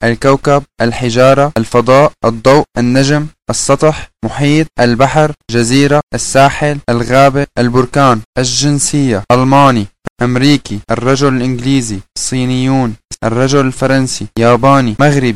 الكوكب، الحجارة، الفضاء، الضوء، النجم، السطح، محيط، البحر، جزيرة، الساحل، الغابة، البركان، الجنسية، ألماني، أمريكي، الرجل الإنجليزي، الصينيون، الرجل الفرنسي، ياباني، مغربي.